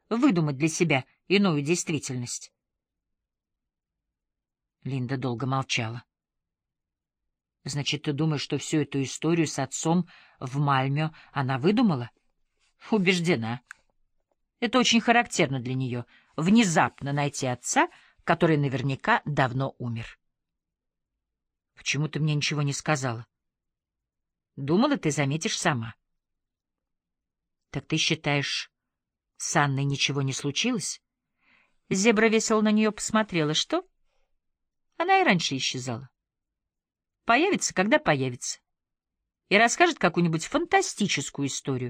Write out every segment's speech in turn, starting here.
выдумать для себя иную действительность. Линда долго молчала. Значит, ты думаешь, что всю эту историю с отцом в Мальмё она выдумала? Убеждена. Это очень характерно для нее — внезапно найти отца, который наверняка давно умер. Почему ты мне ничего не сказала? Думала, ты заметишь сама. Так ты считаешь, с Анной ничего не случилось? Зебра весело на нее посмотрела. Что? Она и раньше исчезала. Появится, когда появится. И расскажет какую-нибудь фантастическую историю.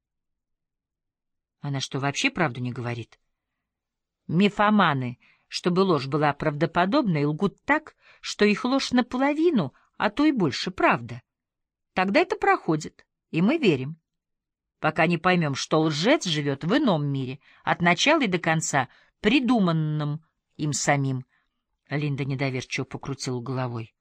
Она что, вообще правду не говорит? Мифоманы, чтобы ложь была правдоподобной, лгут так, что их ложь наполовину, а то и больше правда. Тогда это проходит, и мы верим. Пока не поймем, что лжец живет в ином мире, от начала и до конца, придуманном им самим. Линда недоверчиво покрутила головой.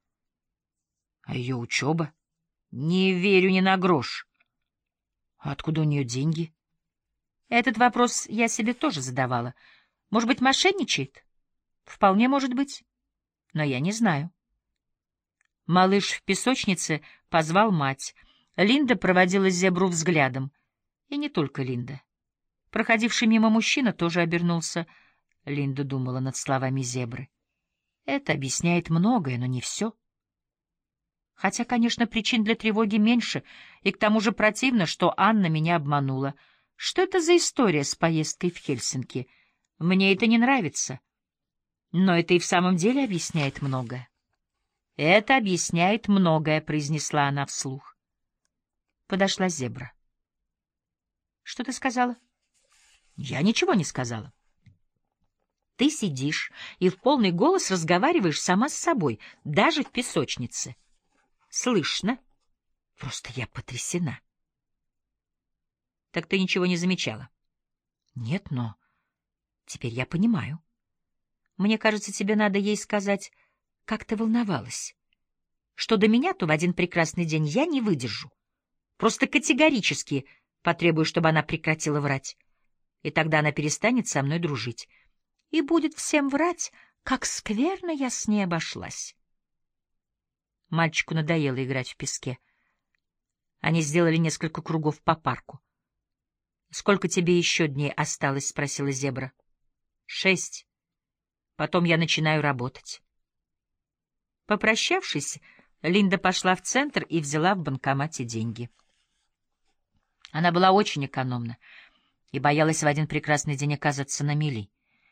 А ее учеба? Не верю ни на грош. А откуда у нее деньги? Этот вопрос я себе тоже задавала. Может быть, мошенничает? Вполне может быть. Но я не знаю. Малыш в песочнице позвал мать. Линда проводила Зебру взглядом. И не только Линда. Проходивший мимо мужчина тоже обернулся. Линда думала над словами Зебры. Это объясняет многое, но не все. Хотя, конечно, причин для тревоги меньше, и к тому же противно, что Анна меня обманула. Что это за история с поездкой в Хельсинки? Мне это не нравится. Но это и в самом деле объясняет многое. Это объясняет многое, произнесла она вслух. Подошла Зебра. Что ты сказала? Я ничего не сказала. Ты сидишь и в полный голос разговариваешь сама с собой, даже в песочнице. Слышно. Просто я потрясена. Так ты ничего не замечала? Нет, но теперь я понимаю. Мне кажется, тебе надо ей сказать, как ты волновалась. Что до меня, то в один прекрасный день я не выдержу. Просто категорически потребую, чтобы она прекратила врать. И тогда она перестанет со мной дружить. И будет всем врать, как скверно я с ней обошлась. Мальчику надоело играть в песке. Они сделали несколько кругов по парку. — Сколько тебе еще дней осталось? — спросила Зебра. — 6. Потом я начинаю работать. Попрощавшись, Линда пошла в центр и взяла в банкомате деньги. Она была очень экономна и боялась в один прекрасный день оказаться на мели.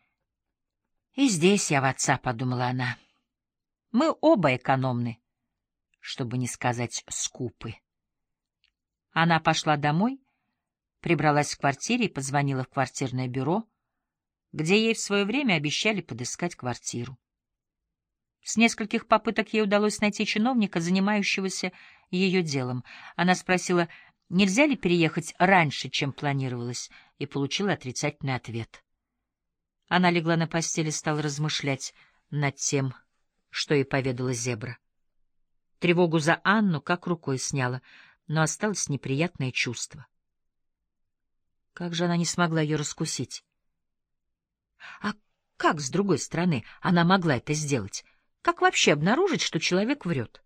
«И здесь я в отца», — подумала она. «Мы оба экономны, чтобы не сказать скупы». Она пошла домой, прибралась в квартире и позвонила в квартирное бюро, где ей в свое время обещали подыскать квартиру. С нескольких попыток ей удалось найти чиновника, занимающегося ее делом. Она спросила, нельзя ли переехать раньше, чем планировалось, и получила отрицательный ответ. Она легла на постель и стала размышлять над тем, что ей поведала Зебра. Тревогу за Анну как рукой сняла, но осталось неприятное чувство. Как же она не смогла ее раскусить? А как, с другой стороны, она могла это сделать? Как вообще обнаружить, что человек врет?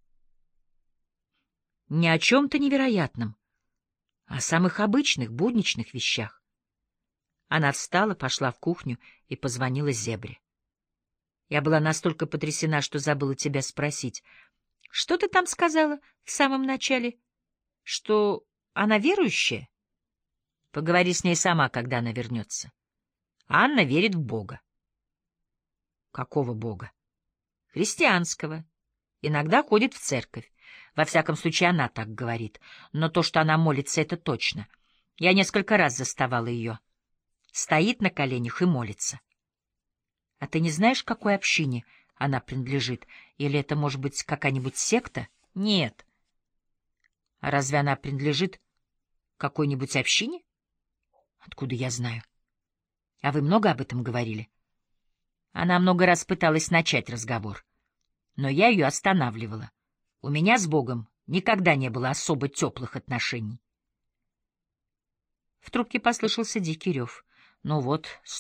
Не о чем-то невероятном, а о самых обычных, будничных вещах. Она встала, пошла в кухню и позвонила Зебре. Я была настолько потрясена, что забыла тебя спросить. Что ты там сказала в самом начале? Что она верующая? Поговори с ней сама, когда она вернется. Анна верит в Бога. Какого Бога? Христианского. Иногда ходит в церковь. Во всяком случае, она так говорит. Но то, что она молится, это точно. Я несколько раз заставала ее. Стоит на коленях и молится. А ты не знаешь, к какой общине она принадлежит? Или это, может быть, какая-нибудь секта? Нет. А разве она принадлежит какой-нибудь общине? Откуда я знаю? А вы много об этом говорили? Она много раз пыталась начать разговор, но я ее останавливала. У меня с Богом никогда не было особо теплых отношений. В трубке послышался дикий рев. Ну вот,